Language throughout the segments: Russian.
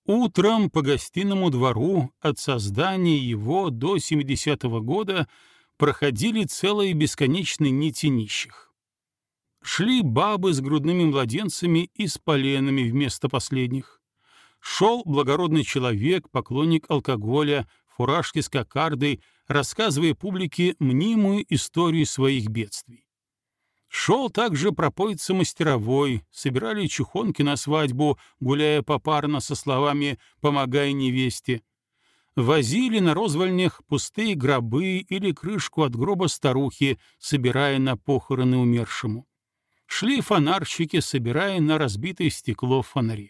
Утром по гостиному двору от создания его до 70-го года проходили целые бесконечные нити нищих. Шли бабы с грудными младенцами и с поленами вместо последних. Шел благородный человек, поклонник алкоголя, фуражки с кокардой, рассказывая публике мнимую историю своих бедствий. Шел также пропоица мастеровой, собирали чухонки на свадьбу, гуляя попарно со словами «помогай невесте». Возили на розвальнях пустые гробы или крышку от гроба старухи, собирая на похороны умершему. Шли фонарщики, собирая на разбитое стекло в фонаре.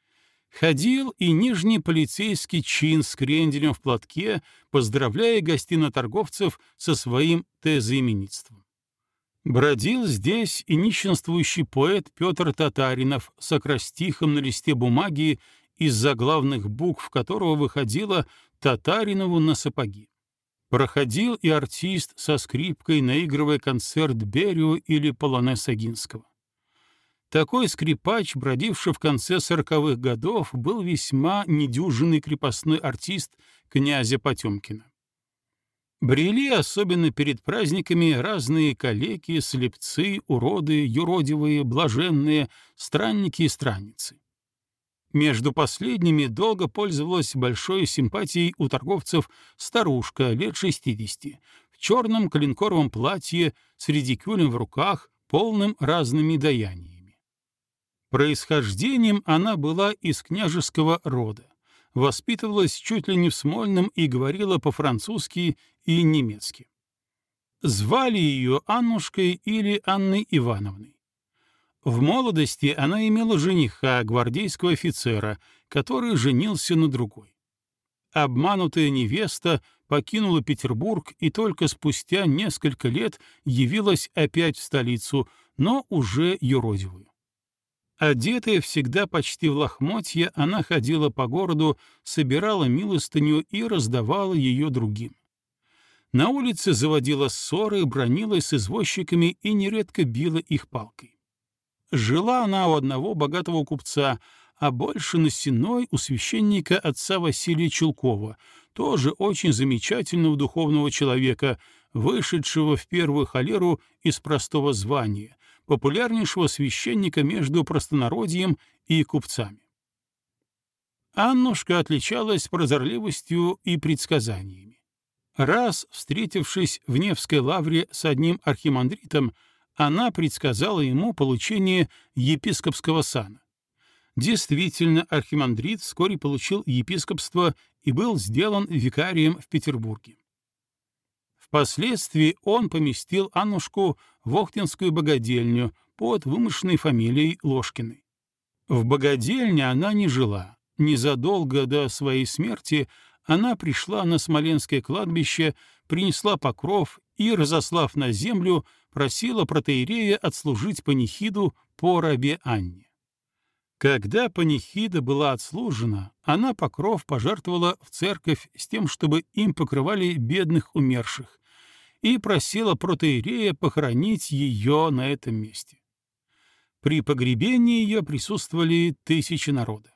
Ходил и нижний полицейский чин с кренделем в платке, поздравляя гостиноторговцев со своим тезоименитством. Бродил здесь и нищенствующий поэт Петр Татаринов с акростихом на листе бумаги, из заглавных букв которого выходило «Татаринову на сапоги». Проходил и артист со скрипкой, наигрывая концерт Берио или полонез Огинского. Такой скрипач, бродивший в конце 40-х годов, был весьма недюжинный крепостной артист князя Потемкина. Брели особенно перед праздниками разные калеки, слепцы, уроды, юродивые, блаженные, странники и странницы. Между последними долго пользовалась большой симпатией у торговцев старушка лет 60, в черном коленкоровом платье, с редикюлем в руках, полным разными даяниями. Происхождением она была из княжеского рода, воспитывалась чуть ли не в Смольном и говорила по-французски и немецки. Звали ее Аннушкой или Анной Ивановной. В молодости она имела жениха, гвардейского офицера, который женился на другой. Обманутая невеста покинула Петербург и только спустя несколько лет явилась опять в столицу, но уже юродивую. Одетая всегда почти в лохмотья, она ходила по городу, собирала милостыню и раздавала ее другим. На улице заводила ссоры, бранилась с извозчиками и нередко била их палкой. Жила она у одного богатого купца, а больше на Сенной у священника отца Василия Чулкова, тоже очень замечательного духовного человека, вышедшего в первую холеру из простого звания, популярнейшего священника между простонародьем и купцами. Аннушка отличалась прозорливостью и предсказаниями. Раз, встретившись в Невской лавре с одним архимандритом, она предсказала ему получение епископского сана. Действительно, архимандрит вскоре получил епископство и был сделан викарием в Петербурге. Впоследствии он поместил Аннушку в Охтинскую богадельню под вымышленной фамилией Ложкиной. В богадельне она не жила. Незадолго до своей смерти она пришла на Смоленское кладбище, принесла покров и, разослав на землю, просила протоиерея отслужить панихиду по рабе Анне. Когда панихида была отслужена, она покров пожертвовала в церковь с тем, чтобы им покрывали бедных умерших, и просила протоиерея похоронить ее на этом месте. При погребении ее присутствовали 1000 народа.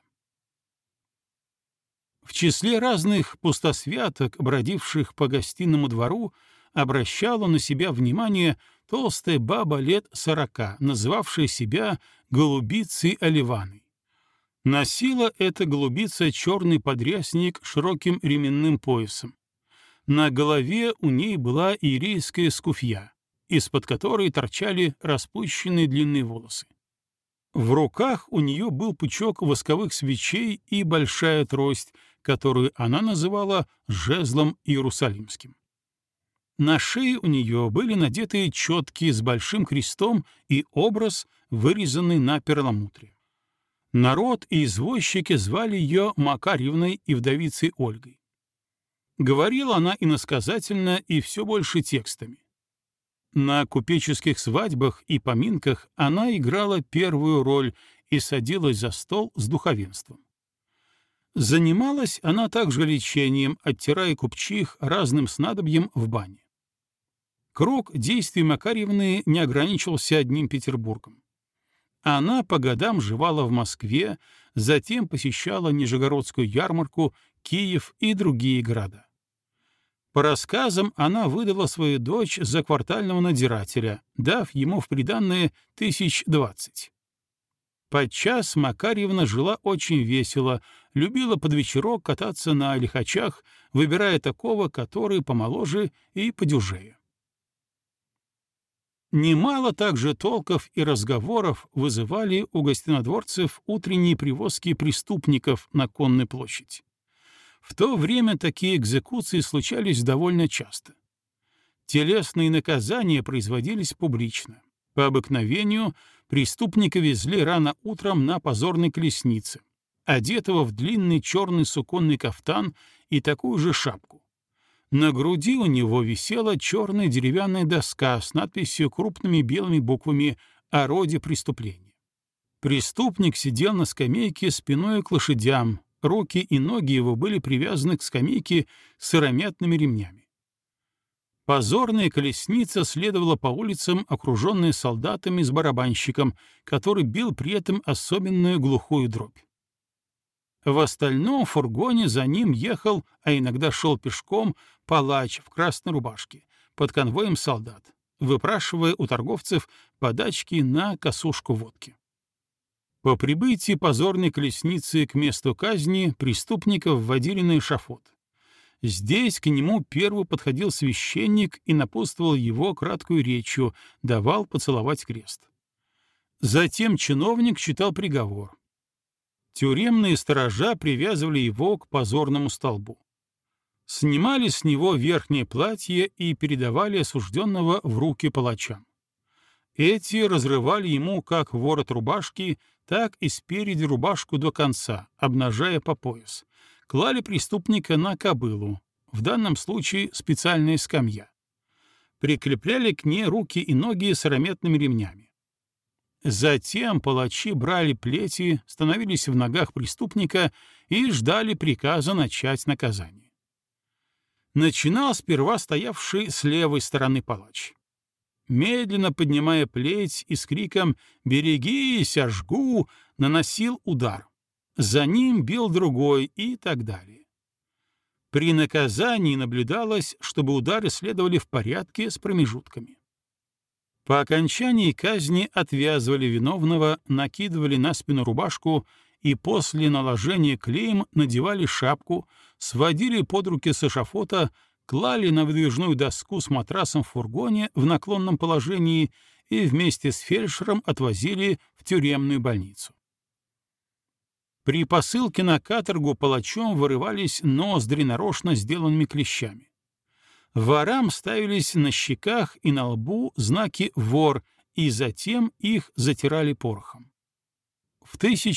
В числе разных пустосвяток, бродивших по гостиному двору, обращала на себя внимание толстая баба лет 40, называвшая себя голубицей Оливаной. Носила эта голубица черный подрясник с широким ременным поясом. На голове у ней была иерейская скуфья, из-под которой торчали распущенные длинные волосы. В руках у нее был пучок восковых свечей и большая трость, которую она называла жезлом иерусалимским. На шее у нее были надеты четки с большим крестом и образ, вырезанный на перламутре. Народ и извозчики звали ее Макарьевной и вдовицей Ольгой. Говорила она иносказательно и все больше текстами. На купеческих свадьбах и поминках она играла первую роль и садилась за стол с духовенством. Занималась она также лечением, оттирая купчих разным снадобьем в бане. Круг действий Макарьевны не ограничивался одним Петербургом. Она по годам жевала в Москве, затем посещала Нижегородскую ярмарку, Киев и другие города. По рассказам, она выдала свою дочь за квартального надзирателя, дав ему в приданое 20. Подчас Макарьевна жила очень весело, любила под вечерок кататься на лихачах, выбирая такого, который помоложе и подюжее. Немало также толков и разговоров вызывали у гостинодворцев утренние привозки преступников на Конную площадь. В то время такие экзекуции случались довольно часто. Телесные наказания производились публично. По обыкновению преступника везли рано утром на позорной колеснице, одетого в длинный черный суконный кафтан и такую же шапку. На груди у него висела черная деревянная доска с надписью крупными белыми буквами о роде преступления. Преступник сидел на скамейке спиной к лошадям, руки и ноги его были привязаны к скамейке сыромятными ремнями. Позорная колесница следовала по улицам, окруженная солдатами с барабанщиком, который бил при этом особенную глухую дробь. В остальном фургоне за ним ехал, а иногда шел пешком, палач в красной рубашке, под конвоем солдат, выпрашивая у торговцев подачки на косушку водки. По прибытии позорной колесницы к месту казни преступника вводили на эшафот. Здесь к нему первый подходил священник и напутствовал его краткую речью, давал поцеловать крест. Затем чиновник читал приговор. Тюремные сторожа привязывали его к позорному столбу. Снимали с него верхнее платье и передавали осужденного в руки палачам. Эти разрывали ему как ворот рубашки, так и спереди рубашку до конца, обнажая по пояс. Клали преступника на кобылу, в данном случае специальная скамья. Прикрепляли к ней руки и ноги сыромятными ремнями. Затем палачи брали плети, становились в ногах преступника и ждали приказа начать наказание. Начинал сперва стоявший с левой стороны палач. Медленно поднимая плеть и с криком «Берегись, я жгу!» наносил удар. За ним бил другой и так далее. При наказании наблюдалось, чтобы удары следовали в порядке с промежутками. По окончании казни отвязывали виновного, накидывали на спину рубашку и после наложения клеем надевали шапку, сводили под руки с эшафота, клали на выдвижную доску с матрасом в фургоне в наклонном положении и вместе с фельдшером отвозили в тюремную больницу. При посылке на каторгу палачом вырывались ноздри нарочно сделанными клещами. Ворам ставились на щеках и на лбу знаки «вор», и затем их затирали порохом. В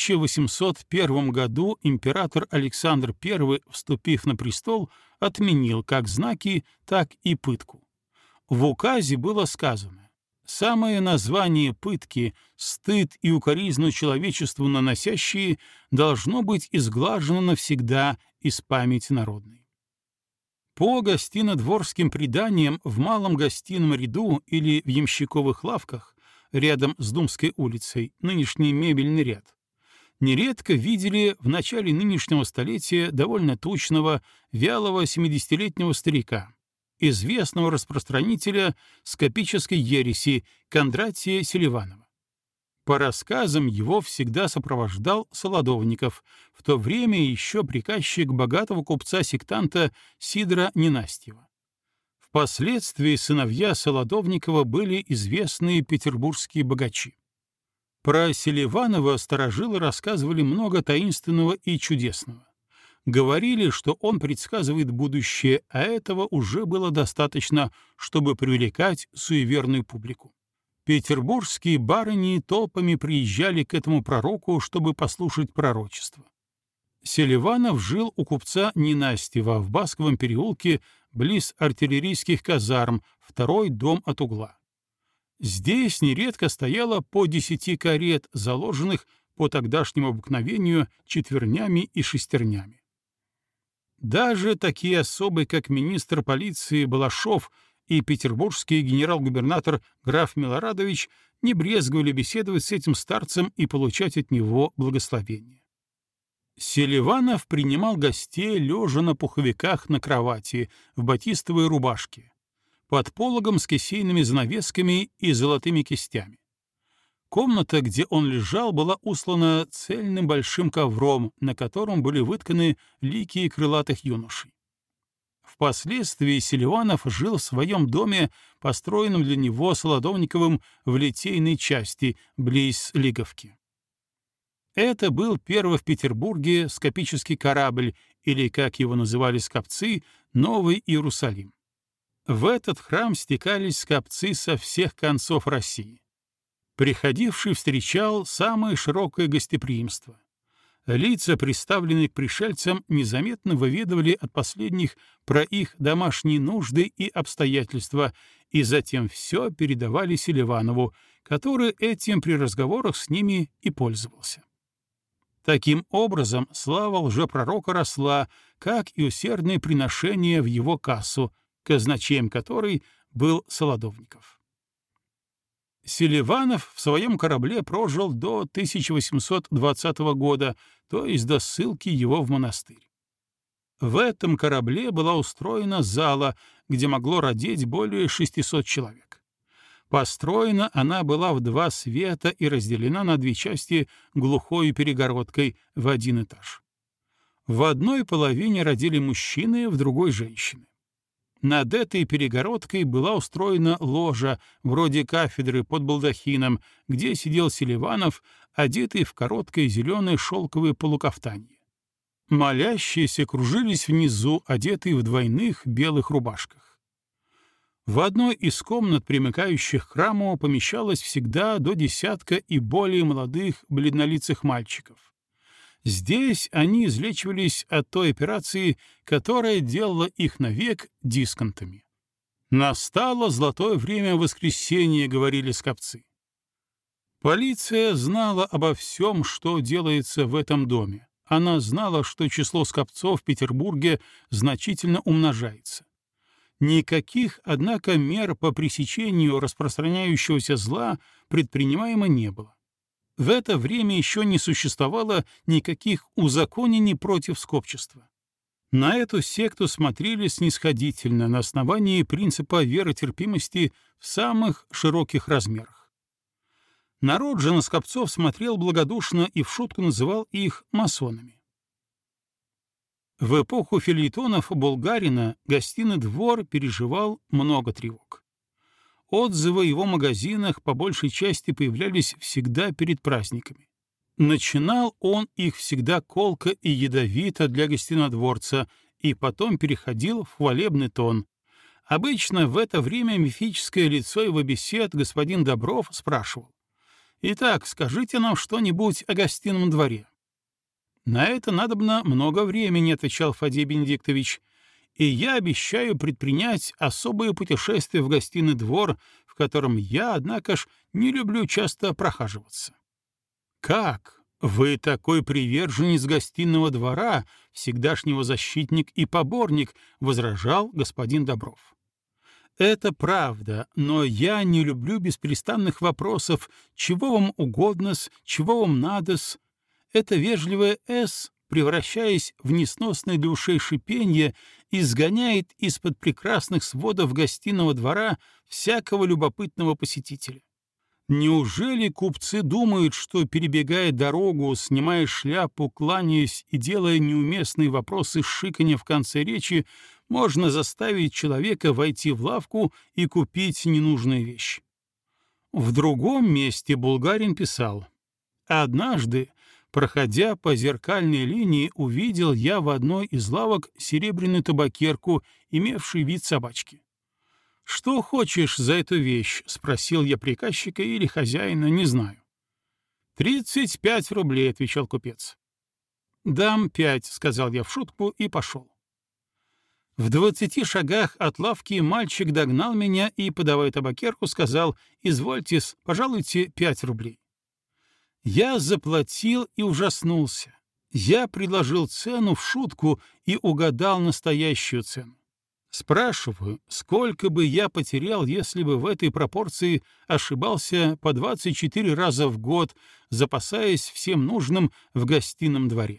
1801 году император Александр I, вступив на престол, отменил как знаки, так и пытку. В указе было сказано: «Самое название пытки, стыд и укоризну человечеству наносящие, должно быть изглажено навсегда из памяти народной». По гостинодворским преданиям в Малом гостином ряду или в ямщиковых лавках, рядом с Думской улицей, нынешний мебельный ряд, нередко видели в начале нынешнего столетия довольно тучного, вялого 70-летнего старика, известного распространителя скопической ереси Кондратия Селиванова. По рассказам его всегда сопровождал Солодовников, в то время еще приказчик богатого купца-сектанта Сидора Ненастьева. Впоследствии сыновья Солодовникова были известные петербургские богачи. Про Селиванова старожилы рассказывали много таинственного и чудесного. Говорили, что он предсказывает будущее, а этого уже было достаточно, чтобы привлекать суеверную публику. Петербургские барыни толпами приезжали к этому пророку, чтобы послушать пророчество. Селиванов жил у купца Ненастьева в Басковом переулке близ артиллерийских казарм, второй дом от угла. Здесь нередко стояло по 10 карет, заложенных по тогдашнему обыкновению четвернями и шестернями. Даже такие особы, как министр полиции Балашов, и петербургский генерал-губернатор граф Милорадович не брезговали беседовать с этим старцем и получать от него благословение. Селиванов принимал гостей лежа на пуховиках на кровати, в батистовой рубашке, под пологом с кисейными занавесками и золотыми кистями. Комната, где он лежал, была устлана цельным большим ковром, на котором были вытканы лики крылатых юношей. Впоследствии Селиванов жил в своем доме, построенном для него Солодовниковым в Литейной части, близ Лиговки. Это был первый в Петербурге скопический корабль, или, как его называли скопцы, Новый Иерусалим. В этот храм стекались скопцы со всех концов России. Приходивший встречал самое широкое гостеприимство. Лица, представленные к пришельцам, незаметно выведывали от последних про их домашние нужды и обстоятельства, и затем все передавали Селиванову, который этим при разговорах с ними и пользовался. Таким образом, слава лжепророка росла, как и усердные приношения в его кассу, казначеем которой был Солодовников. Селиванов в своем корабле прожил до 1820 года, то есть до ссылки его в монастырь. В этом корабле была устроена зала, где могло родить более 600 человек. Построена она была в два света и разделена на две части глухой перегородкой в один этаж. В одной половине родили мужчины, в другой — женщины. Над этой перегородкой была устроена ложа, вроде кафедры под балдахином, где сидел Селиванов, одетый в короткое зеленое шелковое полукафтанье. Молящиеся кружились внизу, одетые в двойных белых рубашках. В одной из комнат, примыкающих к храму, помещалось всегда до десятка и более молодых бледнолицых мальчиков. Здесь они излечивались от той операции, которая делала их навек дисконтами. «Настало золотое время воскресенья», — говорили скопцы. Полиция знала обо всем, что делается в этом доме. Она знала, что число скопцов в Петербурге значительно умножается. Никаких, однако, мер по пресечению распространяющегося зла предпринимаемо не было. В это время еще не существовало никаких узаконений против скопчества. На эту секту смотрели снисходительно на основании принципа веротерпимости в самых широких размерах. Народ же на скопцов смотрел благодушно и в шутку называл их масонами. В эпоху фельетонов Булгарина гостиный двор переживал много тревог. Отзывы о его магазинах по большей части появлялись всегда перед праздниками. Начинал он их всегда колко и ядовито для гостинодворца и потом переходил в хвалебный тон. Обычно в это время мифическое лицо его бесед, господин Добров, спрашивал: «Итак, скажите нам что-нибудь о гостином дворе». «На это надобно много времени», — отвечал Фадей Бенедиктович, «и я обещаю предпринять особое путешествие в гостиный двор, в котором я, однако ж, не люблю часто прохаживаться». «Как? Вы такой приверженец гостиного двора, всегдашнего защитник и поборник», — возражал господин Добров. «Это правда, но я не люблю бесперестанных вопросов, чего вам угодно-с, чего вам надо-с. Это вежливое «с», превращаясь в несносное для ушей шипенье, изгоняет из-под прекрасных сводов гостиного двора всякого любопытного посетителя. Неужели купцы думают, что, перебегая дорогу, снимая шляпу, кланяясь и делая неуместные вопросы шиканья в конце речи, можно заставить человека войти в лавку и купить ненужные вещи? В другом месте Булгарин писал: «Однажды, проходя по зеркальной линии, увидел я в одной из лавок серебряную табакерку, имевшую вид собачки. «Что хочешь за эту вещь?» — спросил я приказчика или хозяина, не знаю. 35 рублей, — отвечал купец. «Дам 5, — сказал я в шутку и пошел. В 20 шагах от лавки мальчик догнал меня и, подавая табакерку, сказал: «Извольте-с, пожалуйте 5 рублей». Я заплатил и ужаснулся. Я предложил цену в шутку и угадал настоящую цену. Спрашиваю, сколько бы я потерял, если бы в этой пропорции ошибался по 24 раза в год, запасаясь всем нужным в гостином дворе.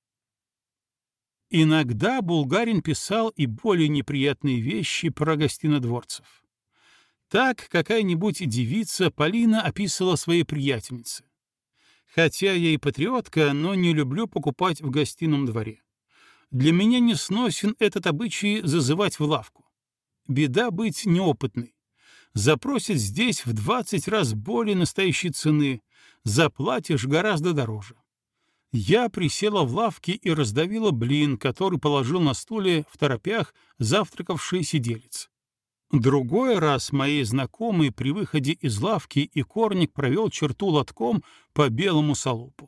Иногда Булгарин писал и более неприятные вещи про гостинодворцев. Так какая-нибудь девица Полина описывала своей приятельнице. Хотя я и патриотка, но не люблю покупать в гостином дворе. Для меня не сносен этот обычай зазывать в лавку. Беда быть неопытной. Запросят здесь в 20 раз более настоящей цены, заплатишь гораздо дороже. Я присела в лавке и раздавила блин, который положил на стуле в торопях завтракавший сиделец. Другой раз моей знакомой при выходе из лавки и корник провел черту лотком по белому салупу.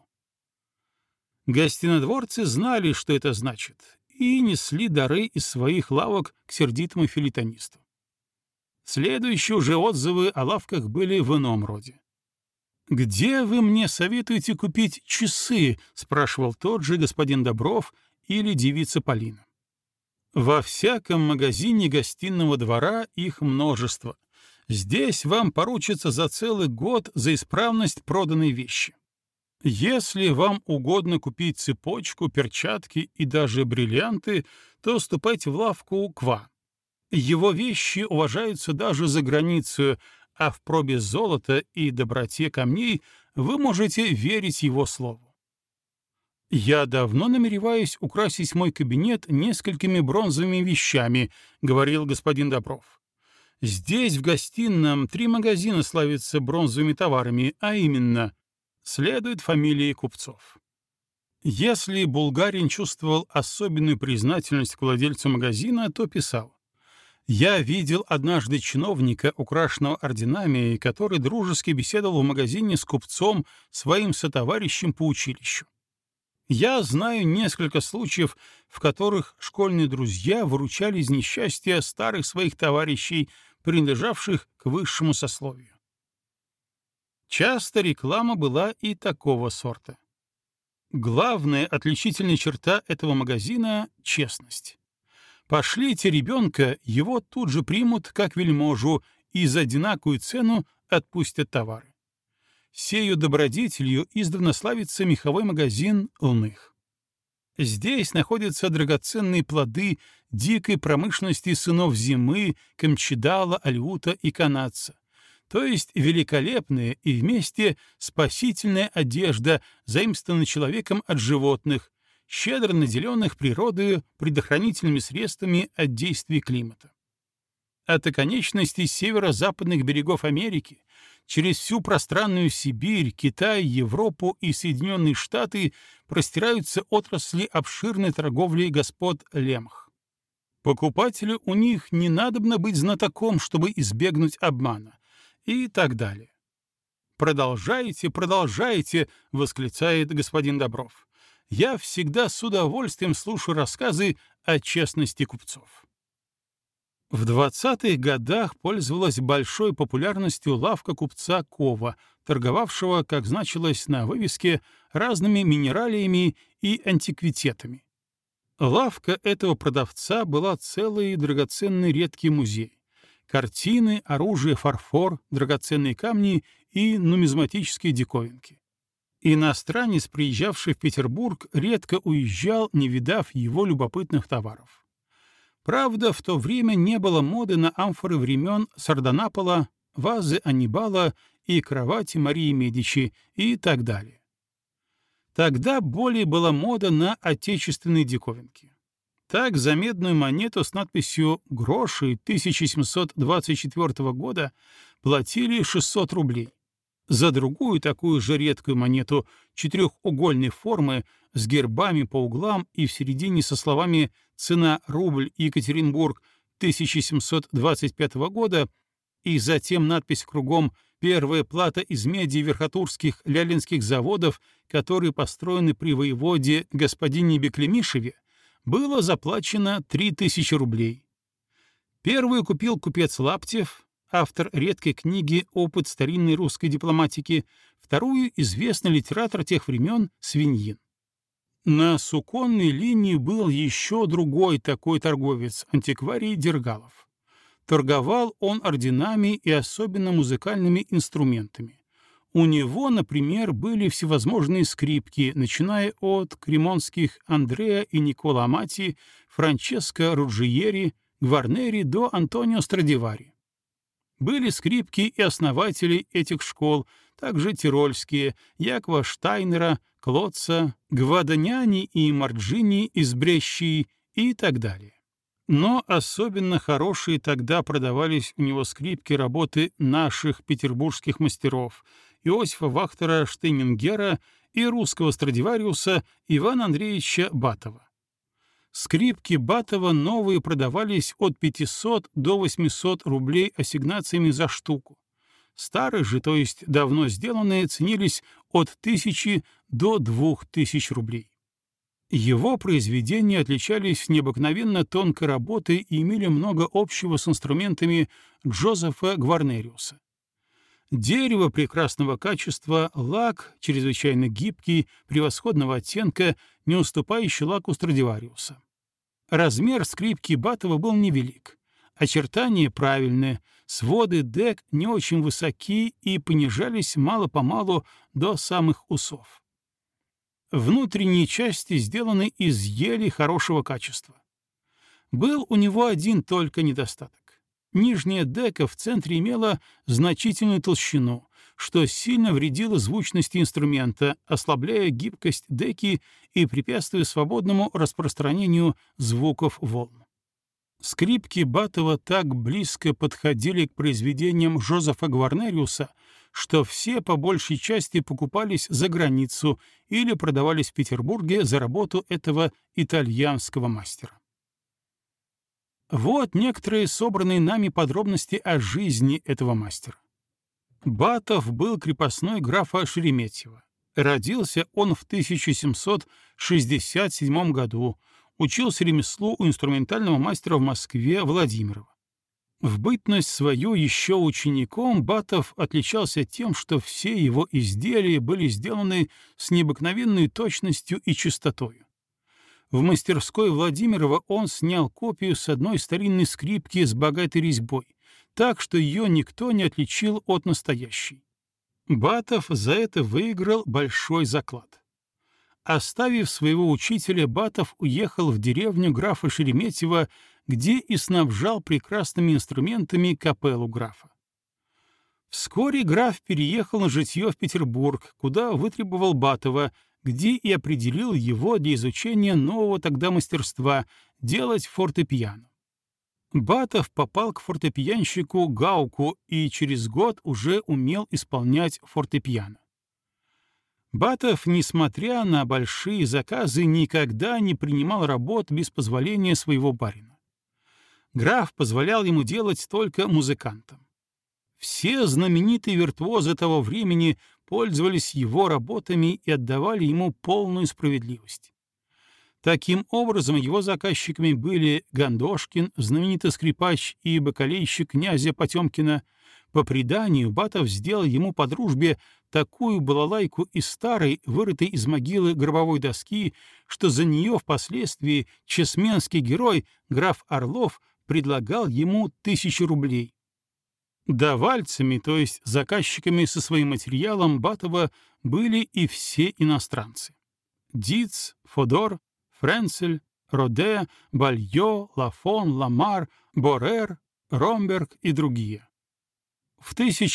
Гостинодворцы знали, что это значит, и несли дары из своих лавок к сердитому филитонисту. Следующие уже отзывы о лавках были в ином роде. «Где вы мне советуете купить часы?» — спрашивал тот же господин Добров или девица Полина. «Во всяком магазине гостиного двора их множество. Здесь вам поручится за целый год за исправность проданной вещи. Если вам угодно купить цепочку, перчатки и даже бриллианты, то ступайте в лавку Ква. Его вещи уважаются даже за границей, а в пробе золота и доброте камней вы можете верить его слову. «Я давно намереваюсь украсить мой кабинет несколькими бронзовыми вещами», — говорил господин Добров. «Здесь, в гостином, 3 магазина славятся бронзовыми товарами, а именно, следует фамилии купцов». Если Булгарин чувствовал особенную признательность к владельцу магазина, то писал: «Я видел однажды чиновника, украшенного орденами, который дружески беседовал в магазине с купцом, своим сотоварищем по училищу. Я знаю несколько случаев, в которых школьные друзья выручали из несчастья старых своих товарищей, принадлежавших к высшему сословию». Часто реклама была и такого сорта. Главная отличительная черта этого магазина — честность. Пошлите ребенка, его тут же примут как вельможу и за одинаковую цену отпустят товары. Сею добродетелью издавна славится меховой магазин «Лных». Здесь находятся драгоценные плоды дикой промышленности сынов зимы, Камчедала, Алиута и Канадца, то есть великолепная и вместе спасительная одежда, заимствованная человеком от животных, щедро наделенных природою предохранительными средствами от действий климата. От оконечностей северо-западных берегов Америки через всю пространную Сибирь, Китай, Европу и Соединенные Штаты простираются отрасли обширной торговли господ Лемх. Покупателю у них не надобно быть знатоком, чтобы избегнуть обмана, и так далее. «Продолжайте, продолжайте!» — восклицает господин Добров. «Я всегда с удовольствием слушаю рассказы о честности купцов». В 20-х годах пользовалась большой популярностью лавка купца Кова, торговавшего, как значилось на вывеске, разными минералиями и антиквитетами. Лавка этого продавца была целый драгоценный редкий музей. Картины, оружие, фарфор, драгоценные камни и нумизматические диковинки. Иностранец, приезжавший в Петербург, редко уезжал, не видав его любопытных товаров. Правда, в то время не было моды на амфоры времен Сарданапола, вазы Аннибала и кровати Марии Медичи и так далее. Тогда более была мода на отечественные диковинки. Так за медную монету с надписью «Гроши» 1724 года платили 600 рублей. За другую такую же редкую монету четырехугольной формы с гербами по углам и в середине со словами «Цена рубль Екатеринбург 1725 года» и затем надпись кругом «Первая плата из меди верхотурских лялинских заводов, которые построены при воеводе господине Беклемишеве», было заплачено 3000 рублей. Первую купил купец Лаптев, автор редкой книги «Опыт старинной русской дипломатики», вторую — известный литератор тех времен Свиньин. На суконной линии был еще другой такой торговец, антикварий Дергалов. Торговал он орденами и особенно музыкальными инструментами. У него, например, были всевозможные скрипки, начиная от кремонских Андреа и Никола Амати, Франческо Руджиери, Гварнери до Антонио Страдивари. Были скрипки и основатели этих школ, также тирольские, Якова Штайнера, Клотца, Гваданяни и Марджини из Брешчии и так далее. Но особенно хорошие тогда продавались у него скрипки работы наших петербургских мастеров Иосифа Вахтера Штейнингера и русского Страдивариуса Ивана Андреевича Батова. Скрипки Батова новые продавались от 500 до 800 рублей ассигнациями за штуку. Старые же, то есть давно сделанные, ценились от 1000 до 2000 рублей. Его произведения отличались необыкновенно тонкой работой и имели много общего с инструментами Джозефа Гварнериуса. Дерево прекрасного качества, лак чрезвычайно гибкий, превосходного оттенка, не уступающий лаку Страдивариуса. Размер скрипки Батова был невелик, очертания правильные, своды дек не очень высоки и понижались мало-помалу до самых усов. Внутренние части сделаны из ели хорошего качества. Был у него один только недостаток. Нижняя дека в центре имела значительную толщину, что сильно вредило звучности инструмента, ослабляя гибкость деки и препятствуя свободному распространению звуков волн. Скрипки Батова так близко подходили к произведениям Жозефа Гварнериуса, что все по большей части покупались за границу или продавались в Петербурге за работу этого итальянского мастера. Вот некоторые собранные нами подробности о жизни этого мастера. Батов был крепостной графа Шереметьева. Родился он в 1767 году, учился ремеслу у инструментального мастера в Москве Владимирова. В бытность свою еще учеником Батов отличался тем, что все его изделия были сделаны с необыкновенной точностью и чистотою. В мастерской Владимирова он снял копию с одной старинной скрипки с богатой резьбой, так что ее никто не отличил от настоящей. Батов за это выиграл большой заклад. Оставив своего учителя, Батов уехал в деревню графа Шереметьева, где и снабжал прекрасными инструментами капеллу графа. Вскоре граф переехал на житье в Петербург, куда вытребовал Батова, где и определил его для изучения нового тогда мастерства — делать фортепиано. Батов попал к фортепианщику Гауку и через год уже умел исполнять фортепиано. Батов, несмотря на большие заказы, никогда не принимал работ без позволения своего барина. Граф позволял ему делать только музыкантам. Все знаменитые виртуозы того времени пользовались его работами и отдавали ему полную справедливость. Таким образом, его заказчиками были Гандошкин, знаменитый скрипач и бакалейщик князя Потемкина. По преданию, Батов сделал ему по дружбе такую балалайку из старой, вырытой из могилы гробовой доски, что за нее впоследствии чесменский герой, граф Орлов, предлагал ему 1000 рублей. Давальцами, то есть заказчиками со своим материалом Батова, были и все иностранцы. Диц, Фодор, Френцель, Роде, Бальё, Лафон, Ламар, Борер, Ромберг и другие. В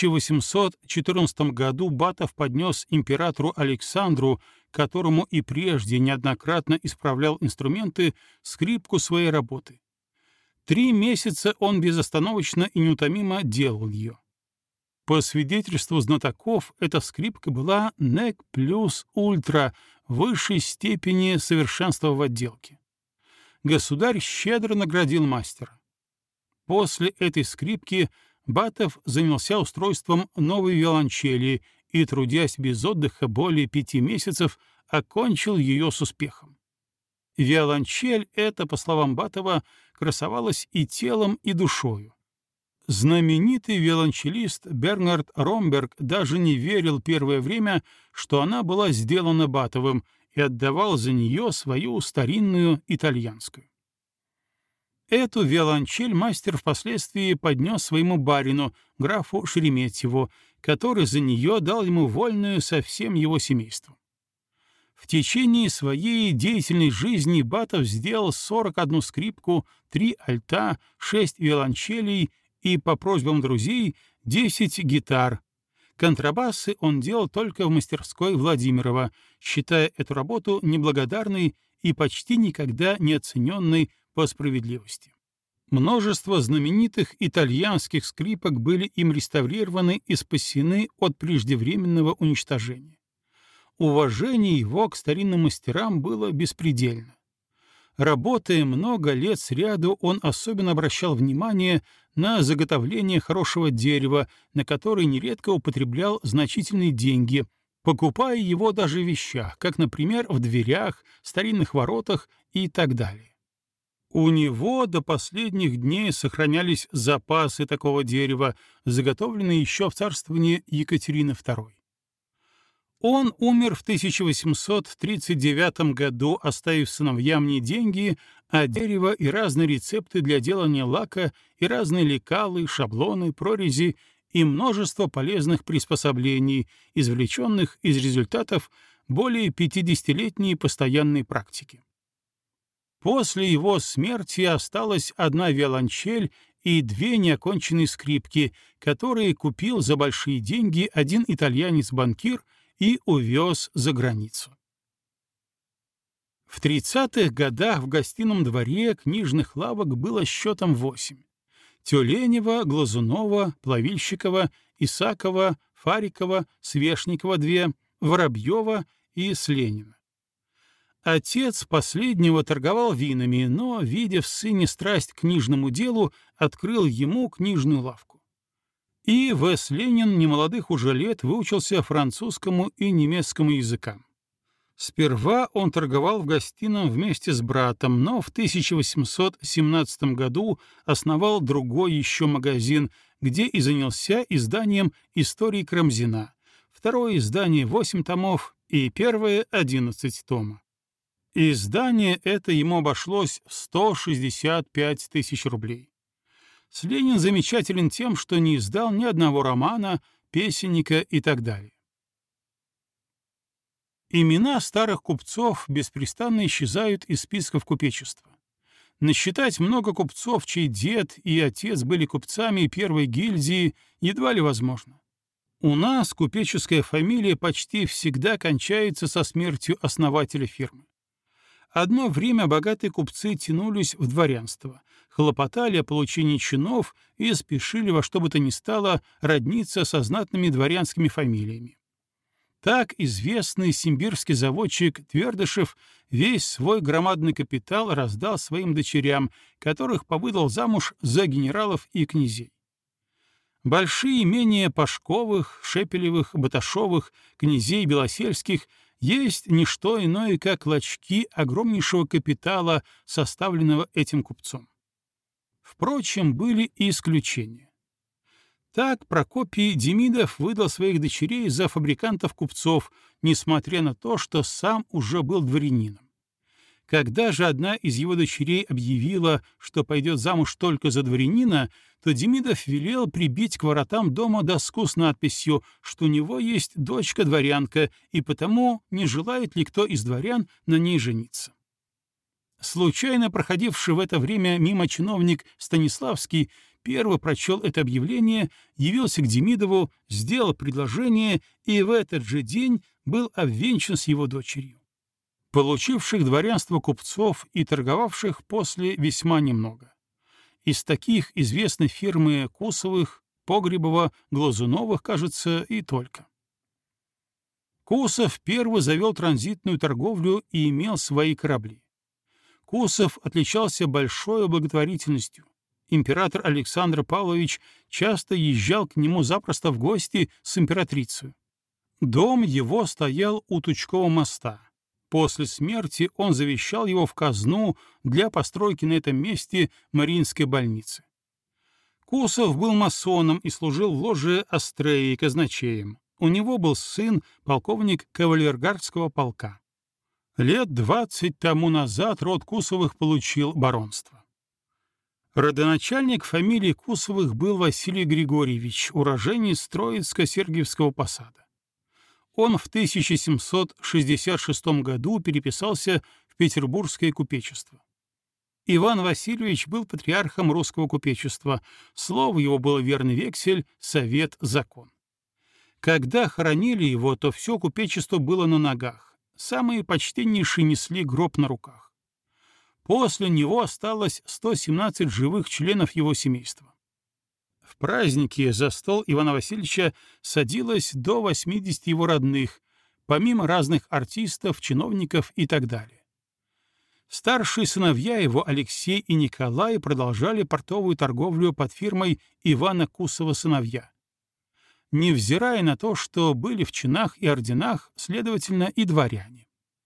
1814 году Батов поднес императору Александру, которому и прежде неоднократно исправлял инструменты, скрипку своей работы. 3 месяца он безостановочно и неутомимо делал ее. По свидетельству знатоков, эта скрипка была «нек плюс ультра» высшей степени совершенства в отделке. Государь щедро наградил мастера. После этой скрипки Батов занялся устройством новой виолончели и, трудясь без отдыха более 5 месяцев, окончил ее с успехом. Виолончель эта, по словам Батова, красовалась и телом, и душою. Знаменитый виолончелист Бернард Ромберг даже не верил первое время, что она была сделана Батовым, и отдавал за нее свою старинную итальянскую. Эту виолончель мастер впоследствии поднес своему барину, графу Шереметьеву, который за нее дал ему вольную со всем его семейством. В течение своей деятельной жизни Батов сделал 41 скрипку, 3 альта, 6 виолончелей и, по просьбам друзей, 10 гитар. Контрабасы он делал только в мастерской Владимирова, считая эту работу неблагодарной и почти никогда не оцененной по справедливости. Множество знаменитых итальянских скрипок были им реставрированы и спасены от преждевременного уничтожения. Уважение его к старинным мастерам было беспредельно. Работая много лет сряду, он особенно обращал внимание на заготовление хорошего дерева, на которое нередко употреблял значительные деньги, покупая его даже в вещах, как, например, в дверях, старинных воротах и так далее. У него до последних дней сохранялись запасы такого дерева, заготовленные еще в царствовании Екатерины II. Он умер в 1839 году, оставив сыновьям не деньги, а дерево и разные рецепты для делания лака, и разные лекалы, шаблоны, прорези и множество полезных приспособлений, извлеченных из результатов более 50-летней постоянной практики. После его смерти осталась одна виолончель и 2 неоконченные скрипки, которые купил за большие деньги один итальянец-банкир и увез за границу. В 30-х годах в гостином дворе книжных лавок было счетом 8. Тюленева, Глазунова, Плавильщикова, Исакова, Фарикова, Свешникова 2, Воробьева и Сленина. Отец последнего торговал винами, но, видя в сыне страсть к книжному делу, открыл ему книжную лавку. И В.С. Ленин немолодых уже лет выучился французскому и немецкому языкам. Сперва он торговал в гостином вместе с братом, но в 1817 году основал другой еще магазин, где и занялся изданием «Истории Карамзина», второе издание 8 томов и первое 11 томов. Издание это ему обошлось в 165 тысяч рублей. Ленин замечателен тем, что не издал ни одного романа, песенника и так далее. Имена старых купцов беспрестанно исчезают из списков купечества. Насчитать много купцов, чей дед и отец были купцами первой гильдии, едва ли возможно. У нас купеческая фамилия почти всегда кончается со смертью основателя фирмы. Одно время богатые купцы тянулись в дворянство, хлопотали о получении чинов и спешили во что бы то ни стало родниться со знатными дворянскими фамилиями. Так известный симбирский заводчик Твердышев весь свой громадный капитал раздал своим дочерям, которых повыдал замуж за генералов и князей. Большие имения Пашковых, Шепелевых, Баташовых, князей Белосельских есть не что иное, как клочки огромнейшего капитала, составленного этим купцом. Впрочем, были и исключения. Так Прокопий Демидов выдал своих дочерей за фабрикантов-купцов, несмотря на то, что сам уже был дворянином. Когда же одна из его дочерей объявила, что пойдет замуж только за дворянина, то Демидов велел прибить к воротам дома доску с надписью, что у него есть дочка-дворянка, и потому не желает ли кто из дворян на ней жениться. Случайно проходивший в это время мимо чиновник Станиславский первый прочел это объявление, явился к Демидову, сделал предложение и в этот же день был обвенчан с его дочерью. Получивших дворянство купцов и торговавших после весьма немного. Из таких известны фирмы Кусовых, Погребова, Глазуновых, кажется, и только. Кусов первый завел транзитную торговлю и имел свои корабли. Кусов отличался большой благотворительностью. Император Александр Павлович часто езжал к нему запросто в гости с императрицей. Дом его стоял у Тучкового моста. После смерти он завещал его в казну для постройки на этом месте Мариинской больницы. Кусов был масоном и служил в ложе Астреи казначеем. У него был сын, полковник кавалергардского полка. Лет 20 тому назад род Кусовых получил баронство. Родоначальник фамилии Кусовых был Василий Григорьевич, уроженец Троицко-Сергиевского посада. Он в 1766 году переписался в Петербургское купечество. Иван Васильевич был патриархом русского купечества, слово его было верный вексель, совет, закон. Когда хоронили его, то все купечество было на ногах, самые почтеннейшие несли гроб на руках. После него осталось 117 живых членов его семейства. В праздники за стол Ивана Васильевича садилось до 80 его родных, помимо разных артистов, чиновников и так далее. Старшие сыновья его, Алексей и Николай, продолжали портовую торговлю под фирмой Ивана Кусова сыновья. Невзирая на то, что были в чинах и орденах, следовательно, и дворяне.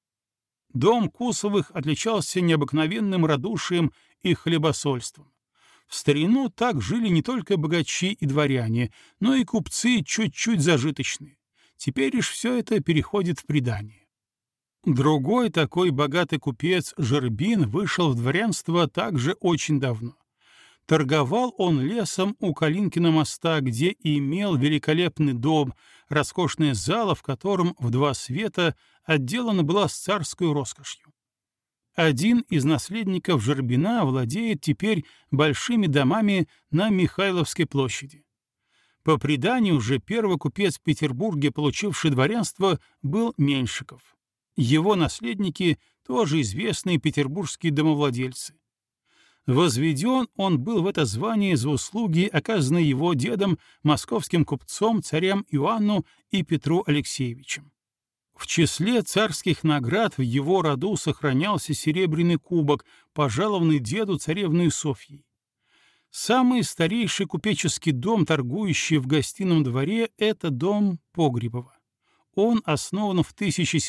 Дом Кусовых отличался необыкновенным радушием и хлебосольством. В старину так жили не только богачи и дворяне, но и купцы чуть-чуть зажиточные. Теперь лишь все это переходит в придание. Другой такой богатый купец Жербин вышел в дворянство также очень давно. Торговал он лесом у Калинкина моста, где и имел великолепный дом, роскошная зала, в котором в два света отделана была с царской роскошью. Один из наследников Жербина владеет теперь большими домами на Михайловской площади. По преданию же первый купец в Петербурге, получивший дворянство, был Меньшиков. Его наследники тоже известные петербургские домовладельцы. Возведен он был в это звание за услуги, оказанные его дедом, московским купцом, царям Иоанну и Петру Алексеевичем. В числе царских наград в его роду сохранялся серебряный кубок, пожалованный деду царевной Софьей. Самый старейший купеческий дом, торгующий в гостином дворе, — это дом Погребова. Он основан в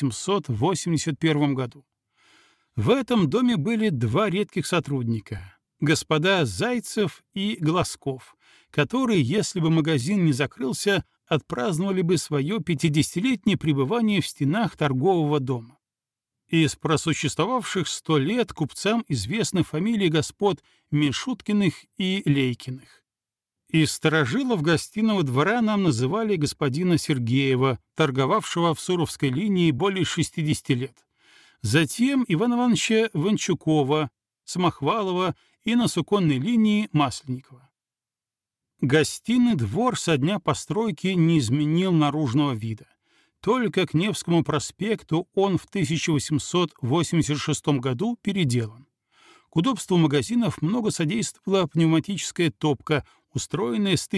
1781 году. В этом доме были два редких сотрудника — господа Зайцев и Глазков, которые, если бы магазин не закрылся, отпраздновали бы свое 50-летнее пребывание в стенах торгового дома. Из просуществовавших 100 лет купцам известны фамилии господ Мишуткиных и Лейкиных. Из старожилов гостиного двора нам называли господина Сергеева, торговавшего в Суровской линии более 60 лет. Затем Ивана Ивановича Ванчукова, Самохвалова и на суконной линии Масленникова. Гостиный двор со дня постройки не изменил наружного вида. Только к Невскому проспекту он в 1886 году переделан. К удобству магазинов много содействовала пневматическая топка, устроенная с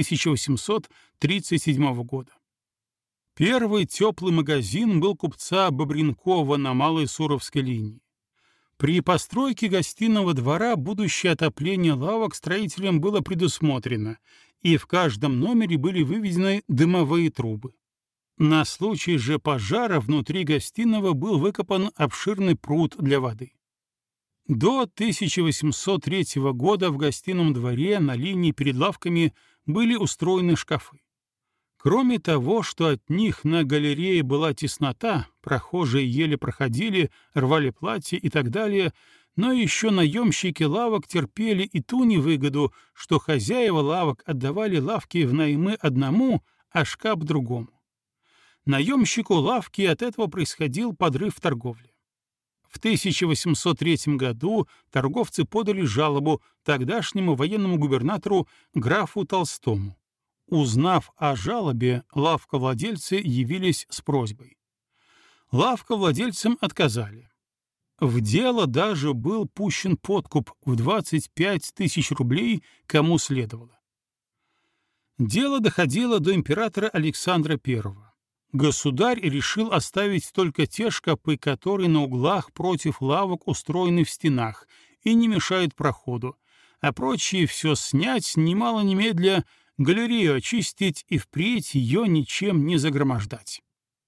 1837 года. Первый теплый магазин был купца Бобренкова на Малой Суровской линии. При постройке гостиного двора будущее отопление лавок строителям было предусмотрено, и в каждом номере были выведены дымовые трубы. На случай же пожара внутри гостиного был выкопан обширный пруд для воды. До 1803 года в гостином дворе на линии перед лавками были устроены шкафы. Кроме того, что от них на галерее была теснота, прохожие еле проходили, рвали платья и так далее, но еще наемщики лавок терпели и ту невыгоду, что хозяева лавок отдавали лавки в наймы одному, а шкаф другому. Наемщику лавки от этого происходил подрыв в торговле. В 1803 году торговцы подали жалобу тогдашнему военному губернатору графу Толстому. Узнав о жалобе, лавковладельцы явились с просьбой. Лавковладельцам отказали. В дело даже был пущен подкуп в 25 тысяч рублей, кому следовало. Дело доходило до императора Александра I. Государь решил оставить только те шкапы, которые на углах против лавок устроены в стенах и не мешают проходу, а прочие все снять, немало немедля, галерею очистить и впредь ее ничем не загромождать.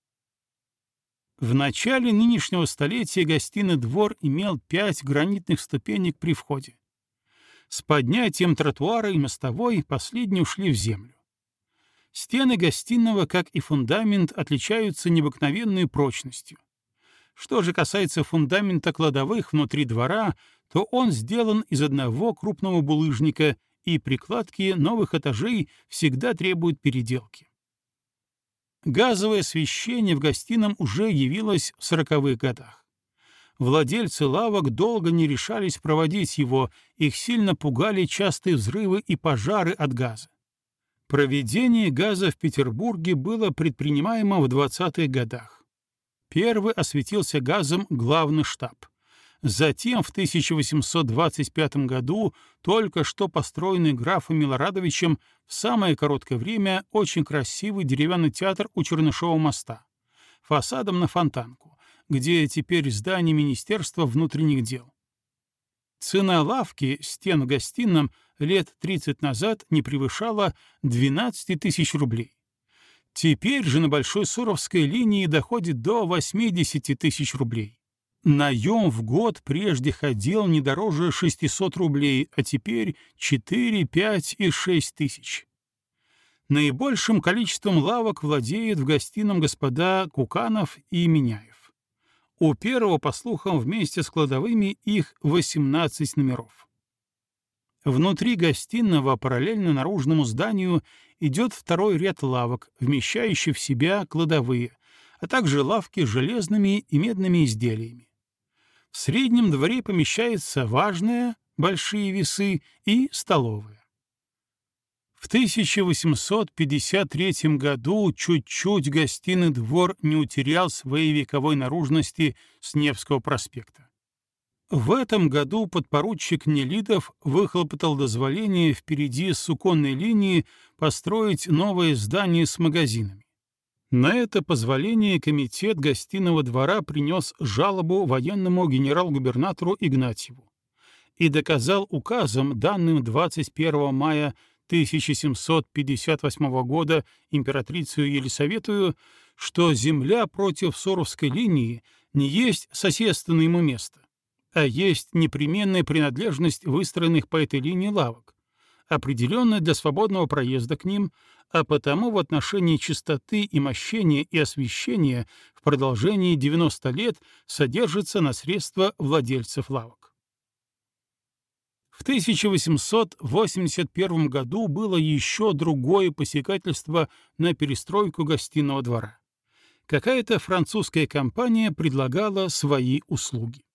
В начале нынешнего столетия гостиный двор имел 5 гранитных ступенек при входе. С поднятием тротуара и мостовой последние ушли в землю. Стены гостиного, как и фундамент, отличаются необыкновенной прочностью. Что же касается фундамента кладовых внутри двора, то он сделан из одного крупного булыжника, и прикладки новых этажей всегда требуют переделки. Газовое освещение в гостином уже явилось в 40-х годах. Владельцы лавок долго не решались проводить его, их сильно пугали частые взрывы и пожары от газа. Проведение газа в Петербурге было предпринимаемо в 20-х годах. Первый осветился газом главный штаб. Затем в 1825 году только что построенный графом Милорадовичем в самое короткое время очень красивый деревянный театр у Чернышова моста, фасадом на Фонтанку, где теперь здание Министерства внутренних дел. Цена лавки стен в гостином лет 30 назад не превышала 12 тысяч рублей. Теперь же на Большой Суровской линии доходит до 80 тысяч рублей. Наем в год прежде ходил не дороже 600 рублей, а теперь 4, 5 и 6 тысяч. Наибольшим количеством лавок владеют в гостином господа Куканов и Миняев. У первого, по слухам, вместе с кладовыми их 18 номеров. Внутри гостиного, параллельно наружному зданию, идет второй ряд лавок, вмещающий в себя кладовые, а также лавки с железными и медными изделиями. В среднем дворе помещается важная, большие весы и столовая. В 1853 году чуть-чуть гостиный двор не утерял своей вековой наружности с Невского проспекта. В этом году подпоручик Нелидов выхлопотал дозволение впереди суконной линии построить новое здание с магазинами. На это позволение комитет гостиного двора принес жалобу военному генерал-губернатору Игнатьеву и доказал указом, данным 21 мая 1758 года императрицей Елисаветою, что земля против Суровской линии не есть соседственное ему место, а есть непременная принадлежность выстроенных по этой линии лавок, определенная для свободного проезда к ним, а потому в отношении чистоты и мощения и освещения в продолжении 90 лет содержится на средства владельцев лавок. В 1881 году было еще другое посягательство на перестройку гостиного двора. Какая-то французская компания предлагала свои услуги.